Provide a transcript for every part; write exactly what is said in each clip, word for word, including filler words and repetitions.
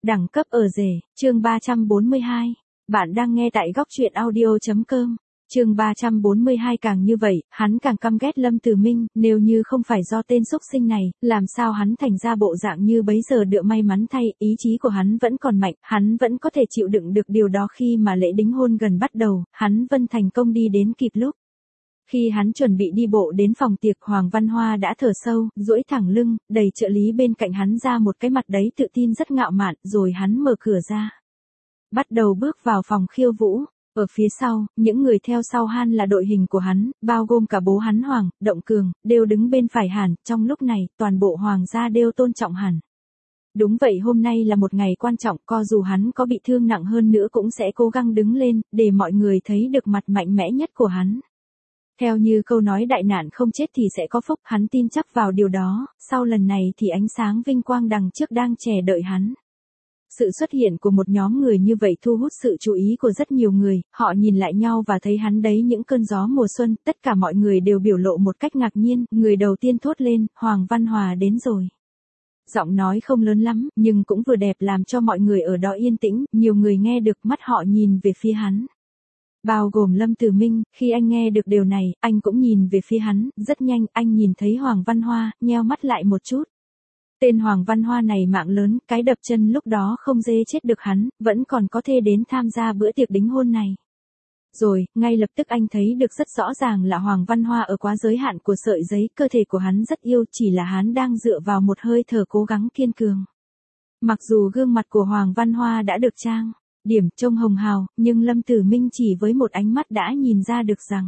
Đẳng cấp ở rể, chương ba trăm bốn mươi hai. Bạn đang nghe tại góc truyện audio.com. Chương ba trăm bốn mươi hai. Càng như vậy, hắn càng căm ghét Lâm Tử Minh, nếu như không phải do tên xúc sinh này, làm sao hắn thành ra bộ dạng như bấy giờ được. May mắn thay, ý chí của hắn vẫn còn mạnh, hắn vẫn có thể chịu đựng được điều đó. Khi mà lễ đính hôn gần bắt đầu, hắn vẫn thành công đi đến kịp lúc. Khi hắn chuẩn bị đi bộ đến phòng tiệc, Hoàng Văn Hoa đã thở sâu, duỗi thẳng lưng, đẩy trợ lý bên cạnh hắn ra một cái mặt đấy tự tin rất ngạo mạn, rồi hắn mở cửa ra. Bắt đầu bước vào phòng khiêu vũ. Ở phía sau, những người theo sau han là đội hình của hắn, bao gồm cả bố hắn Hoàng, Động Cường, đều đứng bên phải Hàn. Trong lúc này, toàn bộ Hoàng gia đều tôn trọng Hàn. Đúng vậy, hôm nay là một ngày quan trọng, co dù hắn có bị thương nặng hơn nữa cũng sẽ cố gắng đứng lên, để mọi người thấy được mặt mạnh mẽ nhất của hắn. Theo như câu nói đại nạn không chết thì sẽ có phúc, hắn tin chắc vào điều đó, sau lần này thì ánh sáng vinh quang đằng trước đang chờ đợi hắn. Sự xuất hiện của một nhóm người như vậy thu hút sự chú ý của rất nhiều người, họ nhìn lại nhau và thấy hắn đấy những cơn gió mùa xuân, tất cả mọi người đều biểu lộ một cách ngạc nhiên, người đầu tiên thốt lên, Hoàng Văn Hòa đến rồi. Giọng nói không lớn lắm, nhưng cũng vừa đẹp làm cho mọi người ở đó yên tĩnh, nhiều người nghe được mắt họ nhìn về phía hắn. Bao gồm Lâm Tử Minh, khi anh nghe được điều này, anh cũng nhìn về phía hắn, rất nhanh, anh nhìn thấy Hoàng Văn Hoa, nheo mắt lại một chút. Tên Hoàng Văn Hoa này mạng lớn, cái đập chân lúc đó không dê chết được hắn, vẫn còn có thể đến tham gia bữa tiệc đính hôn này. Rồi, ngay lập tức anh thấy được rất rõ ràng là Hoàng Văn Hoa ở quá giới hạn của sợi giấy, cơ thể của hắn rất yêu, chỉ là hắn đang dựa vào một hơi thở cố gắng kiên cường. Mặc dù gương mặt của Hoàng Văn Hoa đã được trang điểm trông hồng hào, nhưng Lâm Tử Minh chỉ với một ánh mắt đã nhìn ra được rằng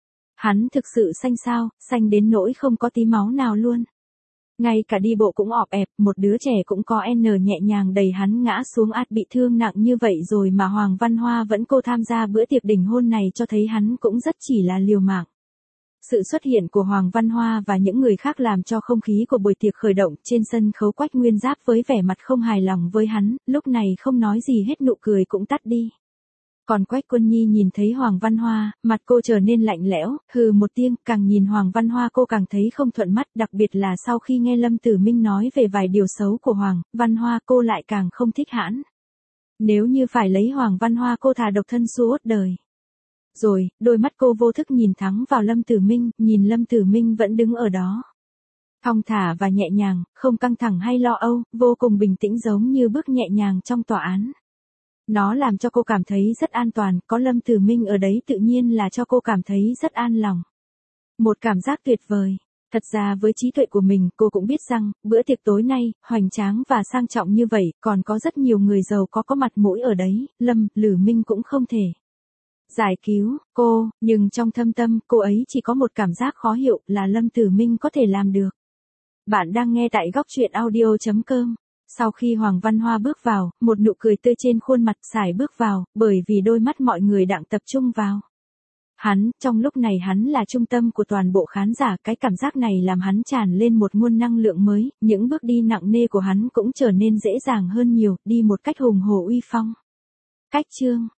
hắn thực sự xanh xao, xanh đến nỗi không có tí máu nào luôn. Ngay cả đi bộ cũng ọp ẹp, một đứa trẻ cũng có n nhẹ nhàng đẩy hắn ngã xuống át bị thương nặng như vậy rồi mà Hoàng Văn Hoa vẫn cố tham gia bữa tiệc đính hôn này cho thấy hắn cũng rất chỉ là liều mạng. Sự xuất hiện của Hoàng Văn Hoa và những người khác làm cho không khí của buổi tiệc khởi động. Trên sân khấu Quách Nguyên Giáp với vẻ mặt không hài lòng với hắn, lúc này không nói gì hết, nụ cười cũng tắt đi. Còn Quách Quân Nhi nhìn thấy Hoàng Văn Hoa, mặt cô trở nên lạnh lẽo, hừ một tiếng, càng nhìn Hoàng Văn Hoa cô càng thấy không thuận mắt, đặc biệt là sau khi nghe Lâm Tử Minh nói về vài điều xấu của Hoàng Văn Hoa cô lại càng không thích hắn. Nếu như phải lấy Hoàng Văn Hoa cô thà độc thân suốt đời. Rồi, đôi mắt cô vô thức nhìn thẳng vào Lâm Tử Minh, nhìn Lâm Tử Minh vẫn đứng ở đó. Thong thả và nhẹ nhàng, không căng thẳng hay lo âu, vô cùng bình tĩnh giống như bước nhẹ nhàng trong tòa án. Nó làm cho cô cảm thấy rất an toàn, có Lâm Tử Minh ở đấy tự nhiên là cho cô cảm thấy rất an lòng. Một cảm giác tuyệt vời. Thật ra với trí tuệ của mình, cô cũng biết rằng, bữa tiệc tối nay, hoành tráng và sang trọng như vậy, còn có rất nhiều người giàu có có mặt mũi ở đấy, Lâm, Lử Minh cũng không thể giải cứu cô, nhưng trong thâm tâm, cô ấy chỉ có một cảm giác khó hiểu là Lâm Tử Minh có thể làm được. Bạn đang nghe tại góc truyện audio.com. Sau khi Hoàng Văn Hoa bước vào, một nụ cười tươi trên khuôn mặt sải bước vào, bởi vì đôi mắt mọi người đang tập trung vào hắn, trong lúc này hắn là trung tâm của toàn bộ khán giả, cái cảm giác này làm hắn tràn lên một nguồn năng lượng mới, những bước đi nặng nề của hắn cũng trở nên dễ dàng hơn nhiều, đi một cách hùng hổ uy phong. Cách chương